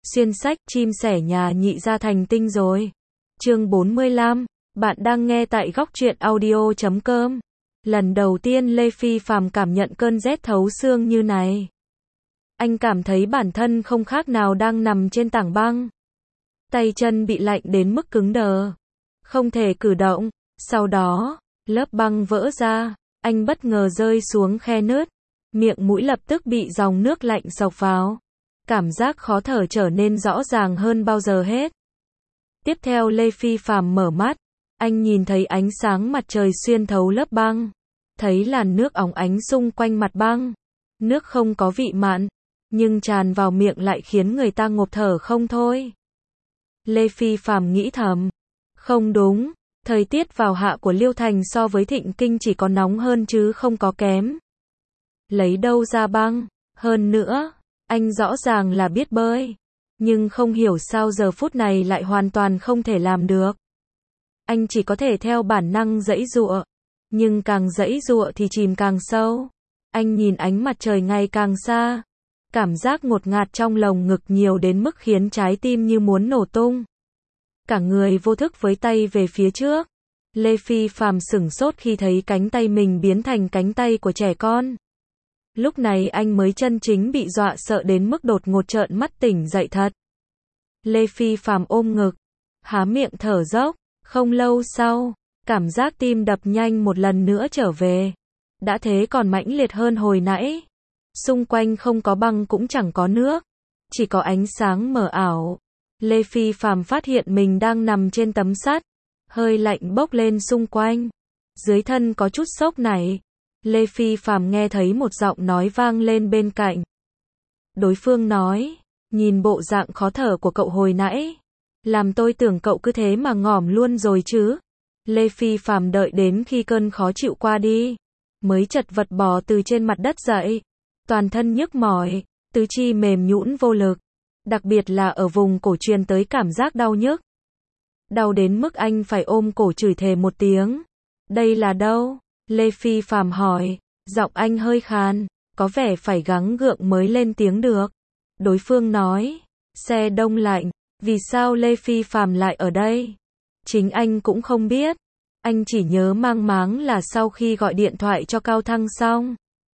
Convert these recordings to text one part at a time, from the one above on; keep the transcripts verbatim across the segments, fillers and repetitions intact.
Xuyên sách, chim sẻ nhà nhị ra thành tinh rồi. Chương bốn mươi lăm, bạn đang nghe tại góc truyện audio chấm com. Lần đầu tiên Lê Phi Phàm cảm nhận cơn rét thấu xương như này. Anh cảm thấy bản thân không khác nào đang nằm trên tảng băng. Tay chân bị lạnh đến mức cứng đờ, không thể cử động. Sau đó, lớp băng vỡ ra, anh bất ngờ rơi xuống khe nứt. Miệng mũi lập tức bị dòng nước lạnh xộc vào. Cảm giác khó thở trở nên rõ ràng hơn bao giờ hết. Tiếp theo Lê Phi Phàm mở mắt, anh nhìn thấy ánh sáng mặt trời xuyên thấu lớp băng, thấy làn nước óng ánh xung quanh mặt băng. Nước không có vị mặn, nhưng tràn vào miệng lại khiến người ta ngộp thở không thôi. Lê Phi Phàm nghĩ thầm, không đúng, thời tiết vào hạ của Liêu Thành so với Thịnh Kinh chỉ có nóng hơn chứ không có kém. Lấy đâu ra băng, hơn nữa, anh rõ ràng là biết bơi, nhưng không hiểu sao giờ phút này lại hoàn toàn không thể làm được. Anh chỉ có thể theo bản năng giãy giụa, nhưng càng giãy giụa thì chìm càng sâu. Anh nhìn ánh mặt trời ngày càng xa, cảm giác ngột ngạt trong lồng ngực nhiều đến mức khiến trái tim như muốn nổ tung. Cả người vô thức với tay về phía trước. Lê Phi Phàm sửng sốt khi thấy cánh tay mình biến thành cánh tay của trẻ con. Lúc này anh mới chân chính bị dọa sợ đến mức đột ngột trợn mắt tỉnh dậy thật. Lê Phi Phàm ôm ngực, há miệng thở dốc. Không lâu sau, cảm giác tim đập nhanh một lần nữa trở về. Đã thế còn mãnh liệt hơn hồi nãy. Xung quanh không có băng cũng chẳng có nước, chỉ có ánh sáng mờ ảo. Lê Phi Phàm phát hiện mình đang nằm trên tấm sắt, hơi lạnh bốc lên xung quanh. Dưới thân có chút sốc này. Lê Phi Phàm nghe thấy một giọng nói vang lên bên cạnh. Đối phương nói, nhìn bộ dạng khó thở của cậu hồi nãy, làm tôi tưởng cậu cứ thế mà ngỏm luôn rồi chứ. Lê Phi Phàm đợi đến khi cơn khó chịu qua đi, mới chật vật bò từ trên mặt đất dậy. Toàn thân nhức mỏi, tứ chi mềm nhũn vô lực, đặc biệt là ở vùng cổ truyền tới cảm giác đau nhức. Đau đến mức anh phải ôm cổ chửi thề một tiếng. Đây là đâu? Lê Phi Phàm hỏi, giọng anh hơi khàn, có vẻ phải gắng gượng mới lên tiếng được. Đối phương nói, xe đông lạnh. Vì sao Lê Phi Phàm lại ở đây? Chính anh cũng không biết. Anh chỉ nhớ mang máng là sau khi gọi điện thoại cho Cao Thăng xong,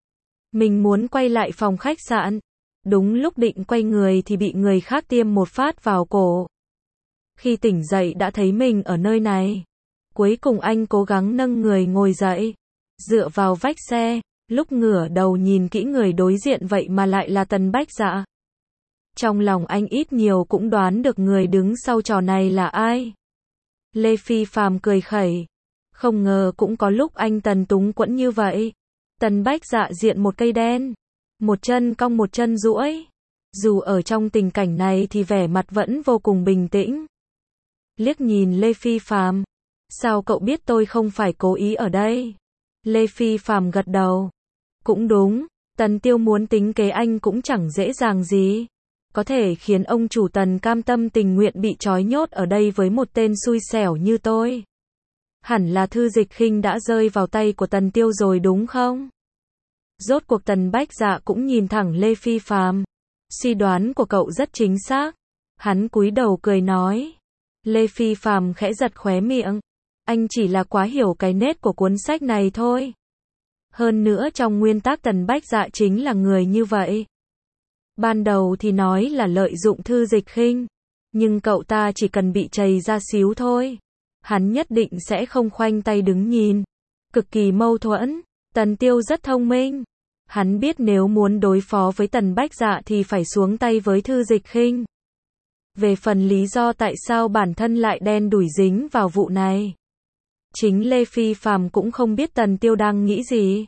mình muốn quay lại phòng khách sạn. Đúng lúc định quay người thì bị người khác tiêm một phát vào cổ. Khi tỉnh dậy đã thấy mình ở nơi này. Cuối cùng anh cố gắng nâng người ngồi dậy, dựa vào vách xe. Lúc ngửa đầu nhìn kỹ người đối diện vậy mà lại là Tần Bách Dạ. Trong lòng anh ít nhiều cũng đoán được người đứng sau trò này là ai. Lê Phi Phàm cười khẩy. Không ngờ cũng có lúc anh Tần túng quẫn như vậy. Tần Bách Dạ diện một cây đen, một chân cong một chân duỗi. Dù ở trong tình cảnh này thì vẻ mặt vẫn vô cùng bình tĩnh. Liếc nhìn Lê Phi Phàm, sao cậu biết tôi không phải cố ý ở đây? Lê Phi Phàm gật đầu. Cũng đúng, Tần Tiêu muốn tính kế anh cũng chẳng dễ dàng gì. Có thể khiến ông chủ Tần cam tâm tình nguyện bị trói nhốt ở đây với một tên xui xẻo như tôi. Hẳn là Thư Dịch Khinh đã rơi vào tay của Tần Tiêu rồi đúng không? Rốt cuộc Tần Bách Dạ cũng nhìn thẳng Lê Phi Phàm. Suy đoán của cậu rất chính xác. Hắn cúi đầu cười nói. Lê Phi Phàm khẽ giật khóe miệng. Anh chỉ là quá hiểu cái nét của cuốn sách này thôi. Hơn nữa trong nguyên tắc Tần Bách Dạ chính là người như vậy. Ban đầu thì nói là lợi dụng Thư Dịch Khinh, nhưng cậu ta chỉ cần bị trầy ra xíu thôi, hắn nhất định sẽ không khoanh tay đứng nhìn. Cực kỳ mâu thuẫn. Tần Tiêu rất thông minh. Hắn biết nếu muốn đối phó với Tần Bách Dạ thì phải xuống tay với Thư Dịch Khinh. Về phần lý do tại sao bản thân lại đen đủi dính vào vụ này, chính Lê Phi Phàm cũng không biết Tần Tiêu đang nghĩ gì.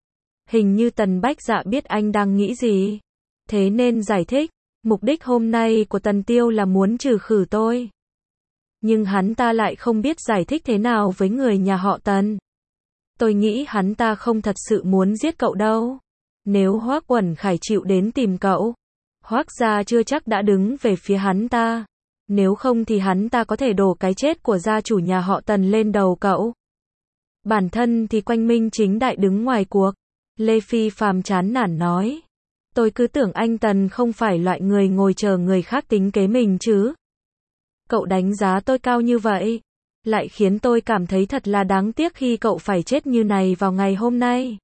Hình như Tần Bách Dạ biết anh đang nghĩ gì, thế nên giải thích, mục đích hôm nay của Tần Tiêu là muốn trừ khử tôi. Nhưng hắn ta lại không biết giải thích thế nào với người nhà họ Tần. Tôi nghĩ hắn ta không thật sự muốn giết cậu đâu. Nếu Hoắc Uẩn Khải chịu đến tìm cậu, Hoắc gia chưa chắc đã đứng về phía hắn ta. Nếu không thì hắn ta có thể đổ cái chết của gia chủ nhà họ Tần lên đầu cậu. Bản thân thì quanh minh chính đại đứng ngoài cuộc. Lê Phi Phàm chán nản nói. Tôi cứ tưởng anh Tần không phải loại người ngồi chờ người khác tính kế mình chứ. Cậu đánh giá tôi cao như vậy, lại khiến tôi cảm thấy thật là đáng tiếc khi cậu phải chết như này vào ngày hôm nay.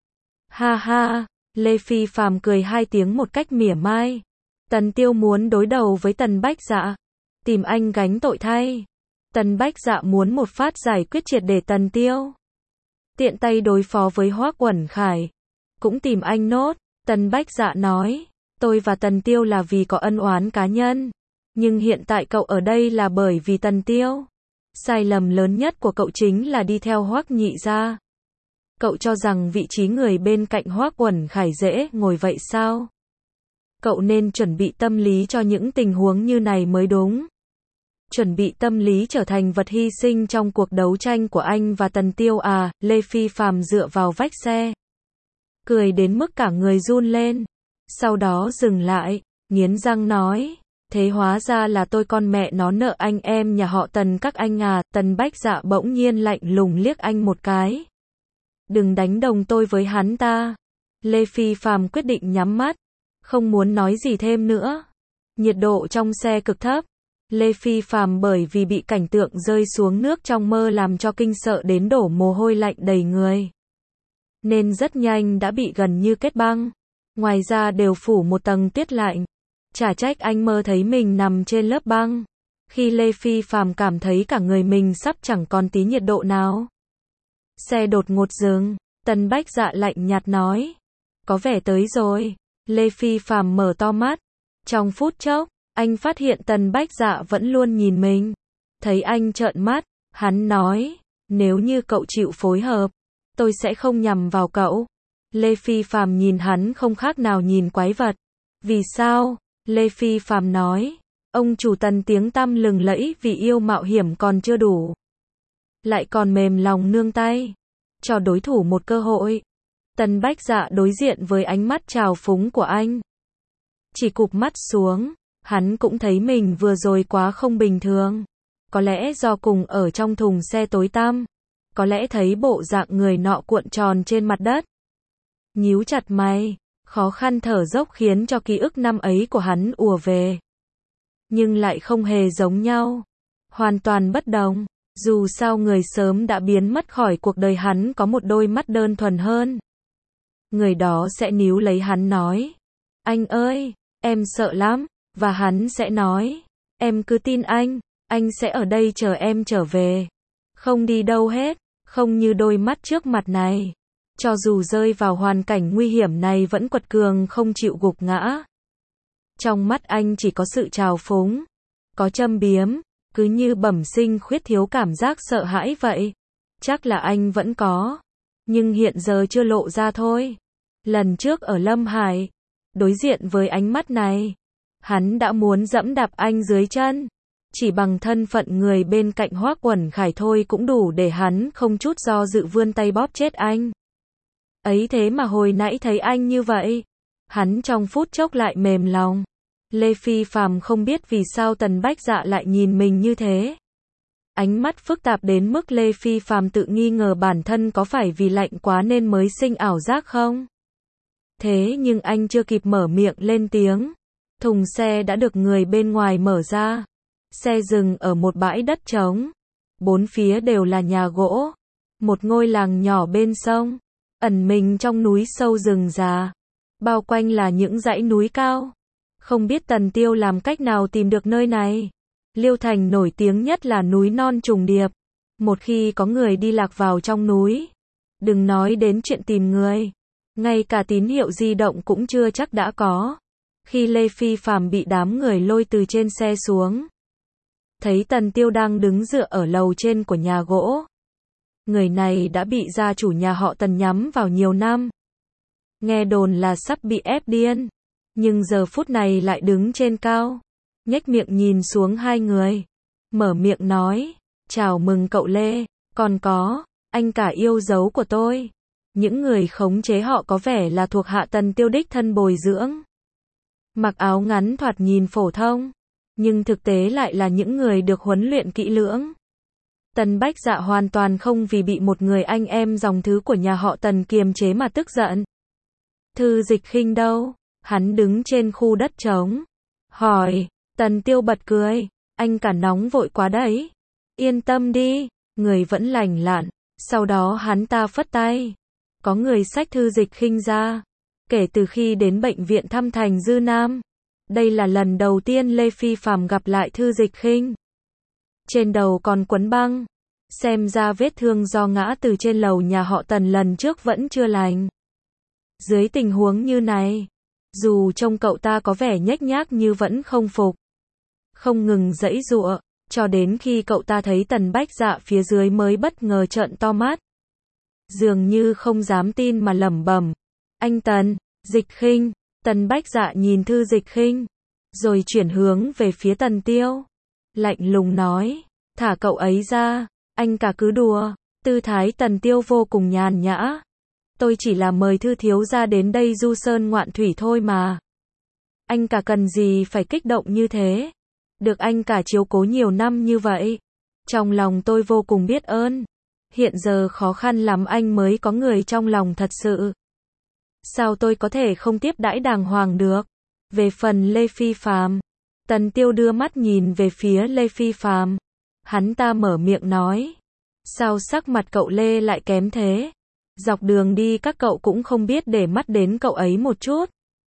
Ha ha, Lê Phi Phàm cười hai tiếng một cách mỉa mai. Tần Tiêu muốn đối đầu với Tần Bách Dạ, tìm anh gánh tội thay. Tần Bách Dạ muốn một phát giải quyết triệt để Tần Tiêu, tiện tay đối phó với Hoắc Uẩn Khải, cũng tìm anh nốt. Tần Bách Dạ nói, tôi và Tần Tiêu là vì có ân oán cá nhân, nhưng hiện tại cậu ở đây là bởi vì Tần Tiêu. Sai lầm lớn nhất của cậu chính là đi theo Hoắc nhị gia. Cậu cho rằng vị trí người bên cạnh Hoắc Uẩn Khải dễ ngồi vậy sao? Cậu nên chuẩn bị tâm lý cho những tình huống như này mới đúng. Chuẩn bị tâm lý trở thành vật hy sinh trong cuộc đấu tranh của anh và Tần Tiêu à? Lê Phi Phàm dựa vào vách xe, cười đến mức cả người run lên. Sau đó dừng lại, nghiến răng nói, thế hóa ra là tôi con mẹ nó nợ anh em nhà họ Tần các anh à? Tần Bách Dạ bỗng nhiên lạnh lùng liếc anh một cái. Đừng đánh đồng tôi với hắn ta. Lê Phi Phàm quyết định nhắm mắt, không muốn nói gì thêm nữa. Nhiệt độ trong xe cực thấp. Lê Phi Phàm bởi vì bị cảnh tượng rơi xuống nước trong mơ làm cho kinh sợ đến đổ mồ hôi lạnh đầy người, nên rất nhanh đã bị gần như kết băng. Ngoài ra đều phủ một tầng tuyết lạnh. Chả trách anh mơ thấy mình nằm trên lớp băng. Khi Lê Phi Phàm cảm thấy cả người mình sắp chẳng còn tí nhiệt độ nào. Xe đột ngột dừng, Tần Bách Dạ lạnh nhạt nói, có vẻ tới rồi. Lê Phi Phàm mở to mắt. Trong phút chốc, anh phát hiện Tần Bách Dạ vẫn luôn nhìn mình. Thấy anh trợn mắt, hắn nói, nếu như cậu chịu phối hợp, tôi sẽ không nhằm vào cậu. Lê Phi Phàm nhìn hắn không khác nào nhìn quái vật. Vì sao? Lê Phi Phàm nói, ông chủ Tần tiếng tăm lừng lẫy vì yêu mạo hiểm còn chưa đủ, lại còn mềm lòng nương tay, cho đối thủ một cơ hội. Tần Bách Dạ đối diện với ánh mắt trào phúng của anh, chỉ cụp mắt xuống. Hắn cũng thấy mình vừa rồi quá không bình thường. Có lẽ do cùng ở trong thùng xe tối tăm, có lẽ thấy bộ dạng người nọ cuộn tròn trên mặt đất, nhíu chặt mày, khó khăn thở dốc khiến cho ký ức năm ấy của hắn ùa về. Nhưng lại không hề giống nhau, hoàn toàn bất đồng. Dù sao người sớm đã biến mất khỏi cuộc đời hắn có một đôi mắt đơn thuần hơn. Người đó sẽ níu lấy hắn nói, anh ơi, em sợ lắm. Và hắn sẽ nói, em cứ tin anh, anh sẽ ở đây chờ em trở về. Không đi đâu hết, không như đôi mắt trước mặt này. Cho dù rơi vào hoàn cảnh nguy hiểm này vẫn quật cường không chịu gục ngã. Trong mắt anh chỉ có sự trào phúng, có châm biếm, cứ như bẩm sinh khuyết thiếu cảm giác sợ hãi vậy. Chắc là anh vẫn có, nhưng hiện giờ chưa lộ ra thôi. Lần trước ở Lâm Hải, đối diện với ánh mắt này, hắn đã muốn dẫm đạp anh dưới chân. Chỉ bằng thân phận người bên cạnh Hoắc Uẩn Khải thôi cũng đủ để hắn không chút do dự vươn tay bóp chết anh. Ấy thế mà hồi nãy thấy anh như vậy, hắn trong phút chốc lại mềm lòng. Lê Phi Phàm không biết vì sao Tần Bách Dạ lại nhìn mình như thế. Ánh mắt phức tạp đến mức Lê Phi Phàm tự nghi ngờ bản thân có phải vì lạnh quá nên mới sinh ảo giác không? Thế nhưng anh chưa kịp mở miệng lên tiếng, thùng xe đã được người bên ngoài mở ra. Xe dừng ở một bãi đất trống. Bốn phía đều là nhà gỗ. Một ngôi làng nhỏ bên sông, ẩn mình trong núi sâu rừng già. Bao quanh là những dãy núi cao. Không biết Tần Tiêu làm cách nào tìm được nơi này. Liêu Thành nổi tiếng nhất là núi non trùng điệp. Một khi có người đi lạc vào trong núi, đừng nói đến chuyện tìm người, ngay cả tín hiệu di động cũng chưa chắc đã có. Khi Lê Phi Phàm bị đám người lôi từ trên xe xuống, thấy Tần Tiêu đang đứng dựa ở lầu trên của nhà gỗ. Người này đã bị gia chủ nhà họ Tần nhắm vào nhiều năm. Nghe đồn là sắp bị ép điên, nhưng giờ phút này lại đứng trên cao, nhếch miệng nhìn xuống hai người, mở miệng nói, chào mừng cậu Lê, còn có, anh cả yêu dấu của tôi. Những người khống chế họ có vẻ là thuộc hạ Tần Tiêu đích thân bồi dưỡng. Mặc áo ngắn thoạt nhìn phổ thông, nhưng thực tế lại là những người được huấn luyện kỹ lưỡng. Tần Bách Dạ hoàn toàn không vì bị một người anh em dòng thứ của nhà họ Tần kiềm chế mà tức giận. Thư Dịch Khinh đâu? Hắn đứng trên khu đất trống. Hỏi. Tần Tiêu bật cười. Anh cả nóng vội quá đấy. Yên tâm đi. Người vẫn lành lặn. Sau đó hắn ta phất tay. Có người xách Thư Dịch Khinh ra. Kể từ khi đến bệnh viện thăm Thành Dư Nam, đây là lần đầu tiên Lê Phi Phàm gặp lại Thư Dịch Khinh. Trên đầu còn quấn băng. Xem ra vết thương do ngã từ trên lầu nhà họ Tần lần trước vẫn chưa lành. Dưới tình huống như này, dù trông cậu ta có vẻ nhếch nhác nhưng vẫn không phục. Không ngừng giãy giụa, cho đến khi cậu ta thấy Tần Bách Dạ phía dưới mới bất ngờ trợn to mắt. Dường như không dám tin mà lẩm bẩm. Anh Tần, Dịch Khinh. Tần Bách Dạ nhìn Thư Dịch Khinh, rồi chuyển hướng về phía Tần Tiêu. Lạnh lùng nói, thả cậu ấy ra, anh cả cứ đùa. Tư thái Tần Tiêu vô cùng nhàn nhã. Tôi chỉ là mời Thư thiếu gia đến đây du sơn ngoạn thủy thôi mà. Anh cả cần gì phải kích động như thế. Được anh cả chiếu cố nhiều năm như vậy. Trong lòng tôi vô cùng biết ơn. Hiện giờ khó khăn lắm anh mới có người trong lòng thật sự. Sao tôi có thể không tiếp đãi đàng hoàng được? Về phần Lê Phi Phàm, Tần Tiêu đưa mắt nhìn về phía Lê Phi Phàm. Hắn ta mở miệng nói. Sao sắc mặt cậu Lê lại kém thế? Dọc đường đi các cậu cũng không biết để mắt đến cậu ấy một chút.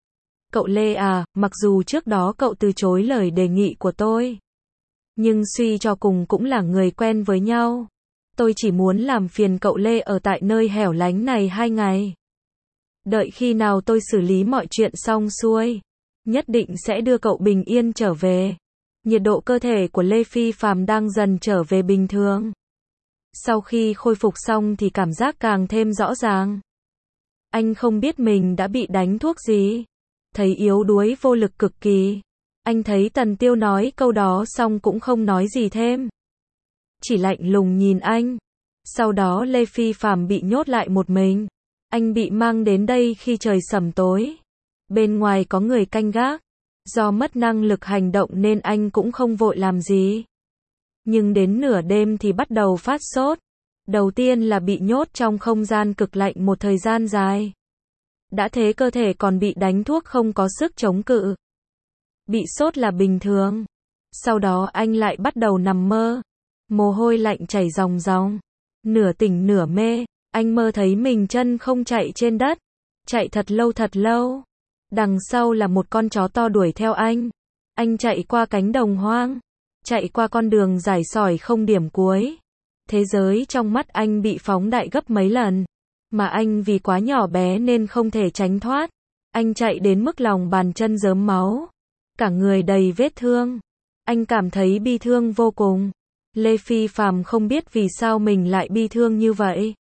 Cậu Lê à, mặc dù trước đó cậu từ chối lời đề nghị của tôi, nhưng suy cho cùng cũng là người quen với nhau. Tôi chỉ muốn làm phiền cậu Lê ở tại nơi hẻo lánh này hai ngày. Đợi khi nào tôi xử lý mọi chuyện xong xuôi, nhất định sẽ đưa cậu bình yên trở về. Nhiệt độ cơ thể của Lê Phi Phàm đang dần trở về bình thường. Sau khi khôi phục xong thì cảm giác càng thêm rõ ràng. Anh không biết mình đã bị đánh thuốc gì. Thấy yếu đuối vô lực cực kỳ. Anh thấy Tần Tiêu nói câu đó xong cũng không nói gì thêm. Chỉ lạnh lùng nhìn anh. Sau đó Lê Phi Phàm bị nhốt lại một mình. Anh bị mang đến đây khi trời sẩm tối. Bên ngoài có người canh gác. Do mất năng lực hành động nên anh cũng không vội làm gì. Nhưng đến nửa đêm thì bắt đầu phát sốt. Đầu tiên là bị nhốt trong không gian cực lạnh một thời gian dài. Đã thế cơ thể còn bị đánh thuốc không có sức chống cự. Bị sốt là bình thường. Sau đó anh lại bắt đầu nằm mơ. Mồ hôi lạnh chảy ròng ròng. Nửa tỉnh nửa mê. Anh mơ thấy mình chân không chạy trên đất. Chạy thật lâu thật lâu. Đằng sau là một con chó to đuổi theo anh. Anh chạy qua cánh đồng hoang. Chạy qua con đường dài sỏi không điểm cuối. Thế giới trong mắt anh bị phóng đại gấp mấy lần. Mà anh vì quá nhỏ bé nên không thể tránh thoát. Anh chạy đến mức lòng bàn chân rớm máu. Cả người đầy vết thương. Anh cảm thấy bi thương vô cùng. Lê Phi Phàm không biết vì sao mình lại bi thương như vậy.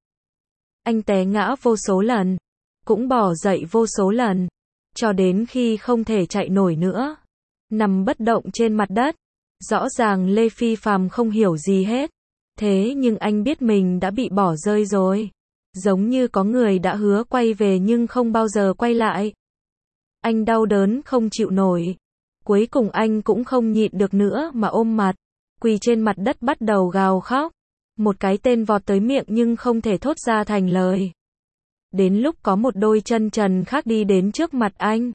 Anh té ngã vô số lần. Cũng bỏ dậy vô số lần. Cho đến khi không thể chạy nổi nữa. Nằm bất động trên mặt đất. Rõ ràng Lê Phi Phàm không hiểu gì hết. Thế nhưng anh biết mình đã bị bỏ rơi rồi. Giống như có người đã hứa quay về nhưng không bao giờ quay lại. Anh đau đớn không chịu nổi. Cuối cùng anh cũng không nhịn được nữa mà ôm mặt. Quỳ trên mặt đất bắt đầu gào khóc. Một cái tên vọt tới miệng nhưng không thể thốt ra thành lời. Đến lúc có một đôi chân trần khác đi đến trước mặt anh.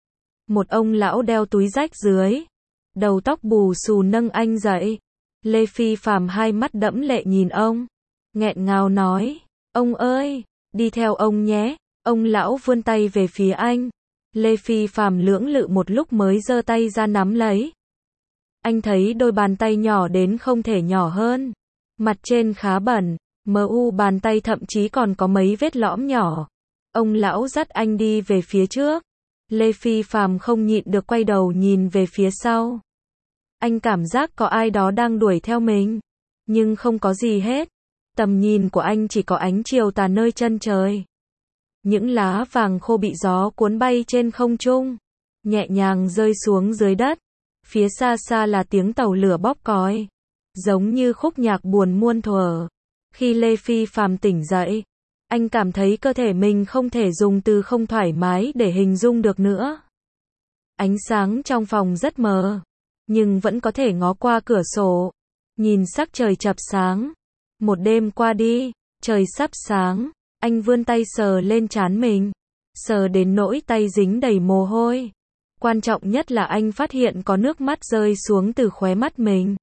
Một ông lão đeo túi rách dưới. Đầu tóc bù xù nâng anh dậy. Lê Phi Phàm hai mắt đẫm lệ nhìn ông. Nghẹn ngào nói. Ông ơi, đi theo ông nhé. Ông lão vươn tay về phía anh. Lê Phi Phàm lưỡng lự một lúc mới giơ tay ra nắm lấy. Anh thấy đôi bàn tay nhỏ đến không thể nhỏ hơn. Mặt trên khá bẩn. Mờ u bàn tay thậm chí còn có mấy vết lõm nhỏ. Ông lão dắt anh đi về phía trước. Lê Phi Phàm không nhịn được quay đầu nhìn về phía sau. Anh cảm giác có ai đó đang đuổi theo mình. Nhưng không có gì hết. Tầm nhìn của anh chỉ có ánh chiều tà nơi chân trời. Những lá vàng khô bị gió cuốn bay trên không trung. Nhẹ nhàng rơi xuống dưới đất. Phía xa xa là tiếng tàu lửa bóp còi. Giống như khúc nhạc buồn muôn thuở. Khi Lê Phi Phàm tỉnh dậy, anh cảm thấy cơ thể mình không thể dùng từ không thoải mái để hình dung được nữa. Ánh sáng trong phòng rất mờ, nhưng vẫn có thể ngó qua cửa sổ, nhìn sắc trời chập sáng. Một đêm qua đi, trời sắp sáng, anh vươn tay sờ lên trán mình. sờ đến nỗi tay dính đầy mồ hôi. Quan trọng nhất là anh phát hiện có nước mắt rơi xuống từ khóe mắt mình.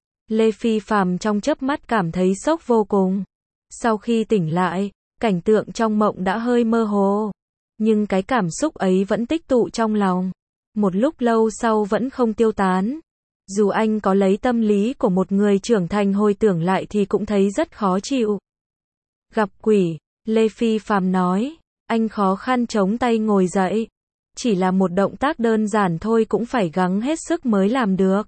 Lê Phi Phạm trong chớp mắt cảm thấy sốc vô cùng. Sau khi tỉnh lại, cảnh tượng trong mộng đã hơi mơ hồ. Nhưng cái cảm xúc ấy vẫn tích tụ trong lòng. Một lúc lâu sau vẫn không tiêu tán. Dù anh có lấy tâm lý của một người trưởng thành hồi tưởng lại thì cũng thấy rất khó chịu. Gặp quỷ, Lê Phi Phạm nói. Anh khó khăn chống tay ngồi dậy. Chỉ là một động tác đơn giản thôi cũng phải gắng hết sức mới làm được.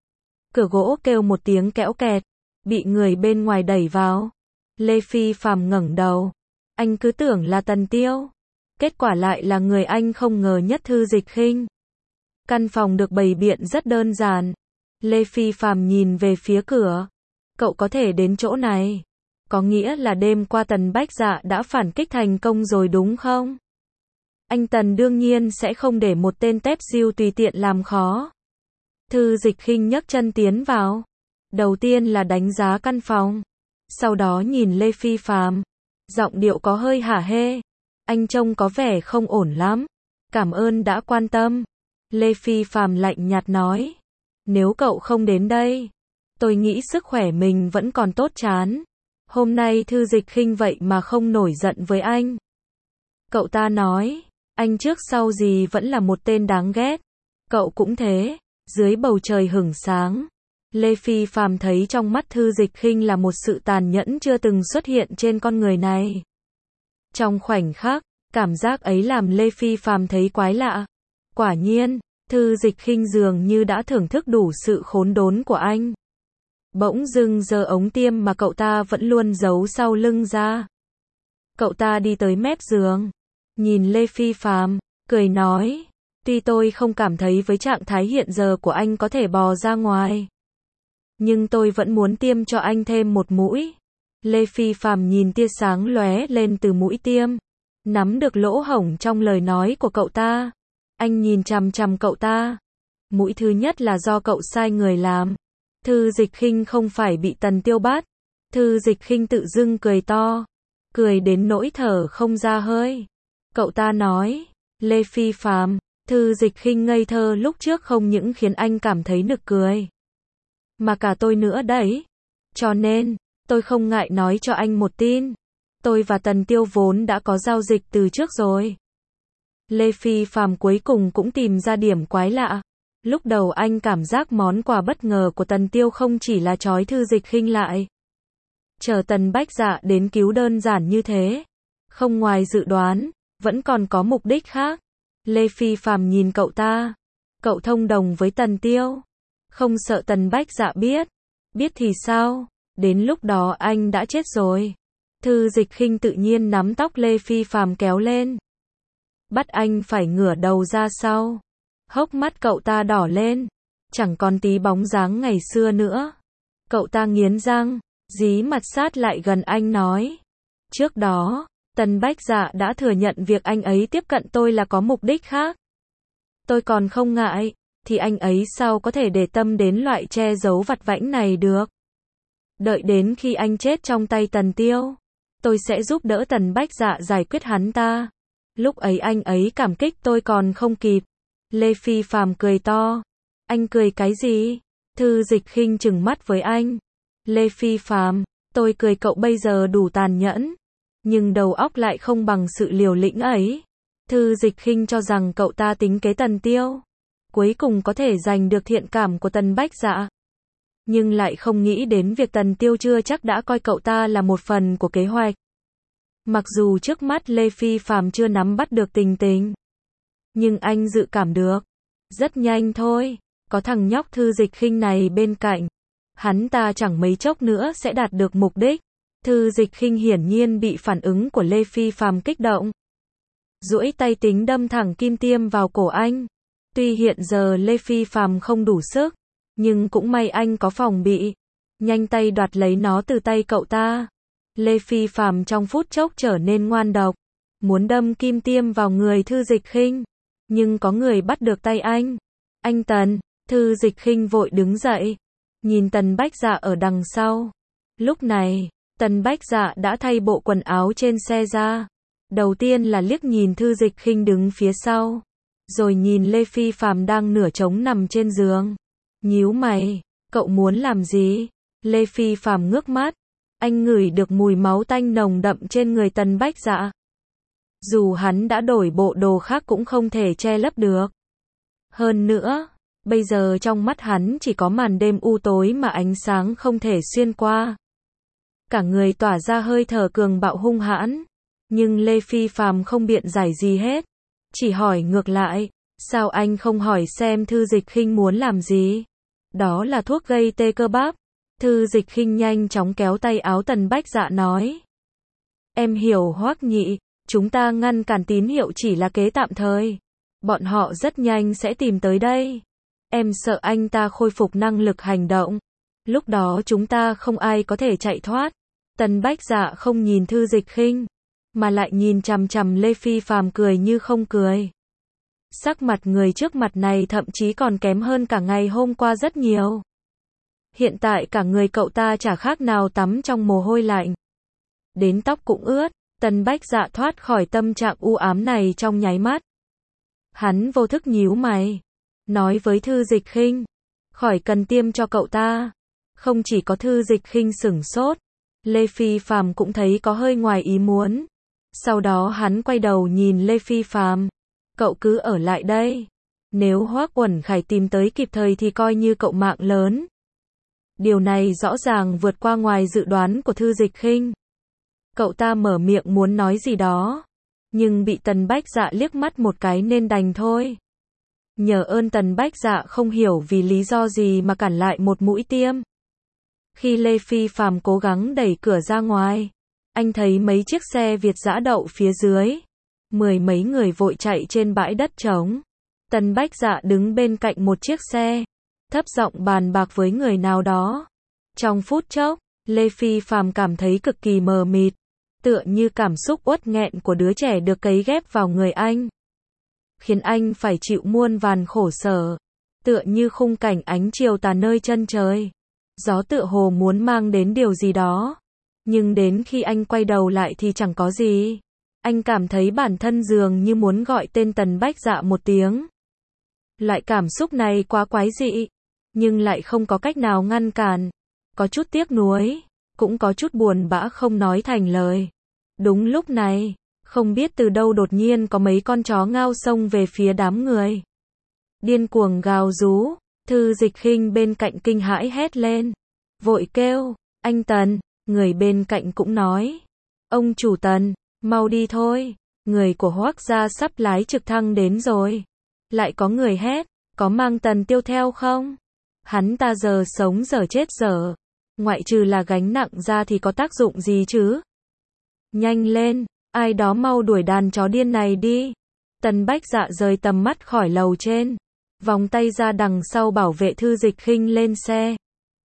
Cửa gỗ kêu một tiếng kẽo kẹt. Bị người bên ngoài đẩy vào. Lê Phi Phạm ngẩng đầu. Anh cứ tưởng là Tần Tiêu. Kết quả lại là người anh không ngờ nhất, Thư Dịch Khinh. Căn phòng được bày biện rất đơn giản. Lê Phi Phạm nhìn về phía cửa. Cậu có thể đến chỗ này. Có nghĩa là đêm qua Tần Bách Dạ đã phản kích thành công rồi đúng không? Anh Tần đương nhiên sẽ không để một tên tép diêu tùy tiện làm khó. Thư Dịch Khinh nhấc chân tiến vào. Đầu tiên là đánh giá căn phòng. Sau đó nhìn Lê Phi Phạm. Giọng điệu có hơi hả hê. Anh trông có vẻ không ổn lắm. Cảm ơn đã quan tâm. Lê Phi Phạm lạnh nhạt nói. Nếu cậu không đến đây, tôi nghĩ sức khỏe mình vẫn còn tốt chán. Hôm nay Thư Dịch Khinh vậy mà không nổi giận với anh. Cậu ta nói, anh trước sau gì vẫn là một tên đáng ghét. Cậu cũng thế. Dưới bầu trời hửng sáng, Lê Phi Phạm thấy trong mắt Thư Dịch Khinh là một sự tàn nhẫn chưa từng xuất hiện trên con người này. Trong khoảnh khắc, cảm giác ấy làm Lê Phi Phạm thấy quái lạ. Quả nhiên, Thư Dịch Khinh dường như đã thưởng thức đủ sự khốn đốn của anh. Bỗng dưng giơ ống tiêm mà cậu ta vẫn luôn giấu sau lưng ra. Cậu ta đi tới mép giường, nhìn Lê Phi Phạm, cười nói, tuy tôi không cảm thấy với trạng thái hiện giờ của anh có thể bò ra ngoài, nhưng tôi vẫn muốn tiêm cho anh thêm một mũi. Lê Phi Phạm nhìn tia sáng lóe lên từ mũi tiêm, nắm được lỗ hổng trong lời nói của cậu ta. Anh nhìn chằm chằm cậu ta. Mũi thứ nhất là do cậu sai người làm. Thư Dịch Khinh không phải bị Tần Tiêu bắt. Thư Dịch Khinh tự dưng cười to, cười đến nỗi thở không ra hơi. Cậu ta nói, Lê Phi Phạm, Thư Dịch Khinh ngây thơ lúc trước không những khiến anh cảm thấy nực cười, mà cả tôi nữa đấy. Cho nên, tôi không ngại nói cho anh một tin. Tôi và Tần Tiêu vốn đã có giao dịch từ trước rồi. Lê Phi Phạm cuối cùng cũng tìm ra điểm quái lạ. Lúc đầu anh cảm giác món quà bất ngờ của Tần Tiêu không chỉ là trói Thư Dịch Khinh lại. Chờ Tần Bách Dạ đến cứu đơn giản như thế. Không ngoài dự đoán, vẫn còn có mục đích khác. Lê Phi Phạm nhìn cậu ta. Cậu thông đồng với Tần Tiêu. Không sợ Tần Bách Dạ biết. Biết thì sao? Đến lúc đó anh đã chết rồi. Thư Dịch Khinh tự nhiên nắm tóc Lê Phi Phạm kéo lên. Bắt anh phải ngửa đầu ra sau. Hốc mắt cậu ta đỏ lên. Chẳng còn tí bóng dáng ngày xưa nữa. Cậu ta nghiến răng, dí mặt sát lại gần anh nói. Trước đó, Tần Bách Dạ đã thừa nhận việc anh ấy tiếp cận tôi là có mục đích khác. Tôi còn không ngại, thì anh ấy sao có thể để tâm đến loại che giấu vặt vãnh này được. Đợi đến khi anh chết trong tay Tần Tiêu, tôi sẽ giúp đỡ Tần Bách Dạ giải quyết hắn ta. Lúc ấy anh ấy cảm kích tôi còn không kịp. Lê Phi Phạm cười to. Anh cười cái gì? Thư Dịch Khinh trừng mắt với anh. Lê Phi Phạm, tôi cười cậu bây giờ đủ tàn nhẫn, nhưng đầu óc lại không bằng sự liều lĩnh ấy. Thư Dịch Khinh cho rằng cậu ta tính kế Tần Tiêu, cuối cùng có thể giành được thiện cảm của Tần Bách Dạ. Nhưng lại không nghĩ đến việc Tần Tiêu chưa chắc đã coi cậu ta là một phần của kế hoạch. Mặc dù trước mắt Lê Phi Phạm chưa nắm bắt được tình tình, nhưng anh dự cảm được. Rất nhanh thôi, có thằng nhóc Thư Dịch Khinh này bên cạnh, hắn ta chẳng mấy chốc nữa sẽ đạt được mục đích. Thư Dịch Khinh hiển nhiên bị phản ứng của Lê Phi Phạm kích động. Duỗi tay tính đâm thẳng kim tiêm vào cổ anh. Tuy hiện giờ Lê Phi Phạm không đủ sức, nhưng cũng may anh có phòng bị. Nhanh tay đoạt lấy nó từ tay cậu ta. Lê Phi Phạm trong phút chốc trở nên ngoan độc, muốn đâm kim tiêm vào người Thư Dịch Khinh, nhưng có người bắt được tay anh. Anh Tần, Thư Dịch Khinh vội đứng dậy, nhìn Tần Bách Dạ ở đằng sau. Lúc này, Tần Bách Dạ đã thay bộ quần áo trên xe ra, Đầu tiên là liếc nhìn Thư Dịch Khinh đứng phía sau, rồi nhìn Lê Phi Phàm đang nửa trống nằm trên giường. Nhíu mày, cậu muốn làm gì? Lê Phi Phàm ngước mắt, anh ngửi được mùi máu tanh nồng đậm trên người Tần Bách Dạ. Dù hắn đã đổi bộ đồ khác cũng không thể che lấp được. Hơn nữa, bây giờ trong mắt hắn chỉ có màn đêm u tối mà ánh sáng không thể xuyên qua. Cả người tỏa ra hơi thở cường bạo hung hãn, nhưng Lê Phi Phàm không biện giải gì hết, chỉ hỏi ngược lại, sao anh không hỏi xem Thư Dịch Khinh muốn làm gì? Đó là thuốc gây tê cơ bắp. Thư Dịch Khinh nhanh chóng kéo tay áo Tần Bách Dạ nói. Em hiểu Hoắc nhị, chúng ta ngăn cản tín hiệu chỉ là kế tạm thời. Bọn họ rất nhanh sẽ tìm tới đây. Em sợ anh ta khôi phục năng lực hành động. Lúc đó chúng ta không ai có thể chạy thoát. Tần Bách Dạ không nhìn Thư Dịch Khinh, mà lại nhìn chằm chằm Lê Phi Phàm cười như không cười. Sắc mặt người trước mặt này thậm chí còn kém hơn cả ngày hôm qua rất nhiều. Hiện tại cả người cậu ta chả khác nào tắm trong mồ hôi lạnh. Đến tóc cũng ướt, Tần Bách Dạ thoát khỏi tâm trạng u ám này trong nháy mắt. Hắn vô thức nhíu mày, nói với Thư Dịch Khinh, khỏi cần tiêm cho cậu ta. Không chỉ có Thư Dịch Khinh sửng sốt, Lê Phi Phàm cũng thấy có hơi ngoài ý muốn. Sau đó hắn quay đầu nhìn Lê Phi Phàm, cậu cứ ở lại đây. Nếu Hoắc Uẩn Khải tìm tới kịp thời thì coi như cậu mạng lớn. Điều này rõ ràng vượt qua ngoài dự đoán của Thư Dịch Khinh. Cậu ta mở miệng muốn nói gì đó, nhưng bị Tần Bách Dạ liếc mắt một cái nên đành thôi. Nhờ ơn Tần Bách Dạ không hiểu vì lý do gì mà cản lại một mũi tiêm. Khi Lê Phi Phàm cố gắng đẩy cửa ra ngoài, anh thấy mấy chiếc xe Việt dã đậu phía dưới. Mười mấy người vội chạy trên bãi đất trống. Tần Bách Dạ đứng bên cạnh một chiếc xe, thấp giọng bàn bạc với người nào đó. Trong phút chốc, Lê Phi Phàm cảm thấy cực kỳ mờ mịt, tựa như cảm xúc uất nghẹn của đứa trẻ được cấy ghép vào người anh, khiến anh phải chịu muôn vàn khổ sở, tựa như khung cảnh ánh chiều tà nơi chân trời. Gió tựa hồ muốn mang đến điều gì đó, nhưng đến khi anh quay đầu lại thì chẳng có gì. Anh cảm thấy bản thân dường như muốn gọi tên Tần Bách Dạ một tiếng. Loại cảm xúc này quá quái dị, nhưng lại không có cách nào ngăn cản. Có chút tiếc nuối, cũng có chút buồn bã không nói thành lời. Đúng lúc này, không biết từ đâu đột nhiên có mấy con chó ngao xông về phía đám người. Điên cuồng gào rú, Thư Dịch Khinh bên cạnh kinh hãi hét lên, vội kêu, anh Tần. Người bên cạnh cũng nói, ông chủ Tần, mau đi thôi, người của Hoắc gia sắp lái trực thăng đến rồi. Lại có người hét, có mang Tần Tiêu theo không? Hắn ta giờ sống giờ chết giờ, ngoại trừ là gánh nặng ra thì có tác dụng gì chứ? Nhanh lên, ai đó mau đuổi đàn chó điên này đi. Tần Bách Dạ rời tầm mắt khỏi lầu trên, vòng tay ra đằng sau bảo vệ Thư Dịch Khinh lên xe.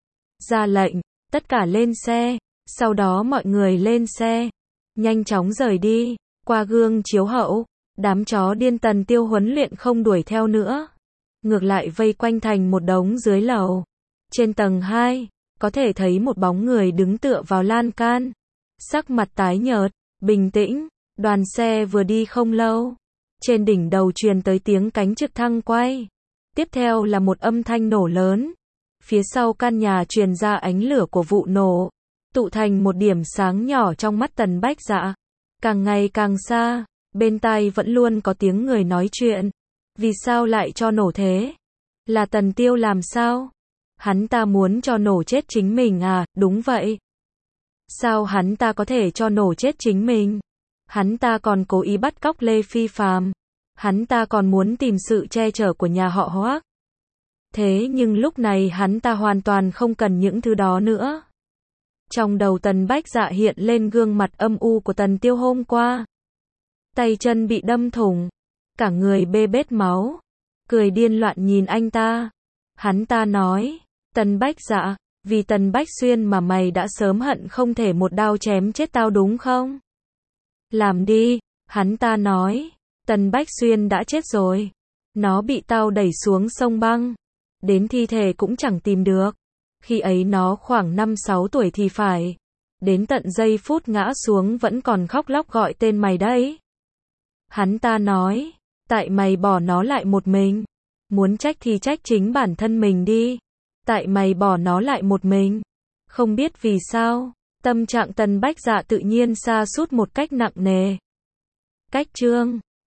Ra lệnh, tất cả lên xe, sau đó mọi người lên xe, nhanh chóng rời đi. Qua gương chiếu hậu, đám chó điên Tần Tiêu huấn luyện không đuổi theo nữa, ngược lại vây quanh thành một đống dưới lầu. Trên tầng hai, có thể thấy một bóng người đứng tựa vào lan can, sắc mặt tái nhợt, bình tĩnh. Đoàn xe vừa đi không lâu, trên đỉnh đầu truyền tới tiếng cánh trực thăng quay. Tiếp theo là một âm thanh nổ lớn. Phía sau căn nhà truyền ra ánh lửa của vụ nổ, tụ thành một điểm sáng nhỏ trong mắt Tần Bách Dạ. Càng ngày càng xa, bên tai vẫn luôn có tiếng người nói chuyện. Vì sao lại cho nổ thế? Là Tần Tiêu làm sao? Hắn ta muốn cho nổ chết chính mình à? Đúng vậy. Sao hắn ta có thể cho nổ chết chính mình? Hắn ta còn cố ý bắt cóc Lê Phi Phàm. Hắn ta còn muốn tìm sự che chở của nhà họ Hoắc. Thế nhưng lúc này hắn ta hoàn toàn không cần những thứ đó nữa. Trong đầu Tần Bách Dạ hiện lên gương mặt âm u của Tần Tiêu hôm qua. Tay chân bị đâm thủng, cả người bê bết máu, cười điên loạn nhìn anh ta. Hắn ta nói, Tần Bách Dạ, vì Tần Bách Xuyên mà mày đã sớm hận không thể một đao chém chết tao đúng không? Làm đi, hắn ta nói, Tần Bách Xuyên đã chết rồi. Nó bị tao đẩy xuống sông băng, đến thi thể cũng chẳng tìm được. Khi ấy nó khoảng năm sáu tuổi thì phải. Đến tận giây phút ngã xuống vẫn còn khóc lóc gọi tên mày đấy. Hắn ta nói, tại mày bỏ nó lại một mình. Muốn trách thì trách chính bản thân mình đi. Tại mày bỏ nó lại một mình. Không biết vì sao, tâm trạng Tần Bách Dạ tự nhiên sa sút một cách nặng nề. Cách chương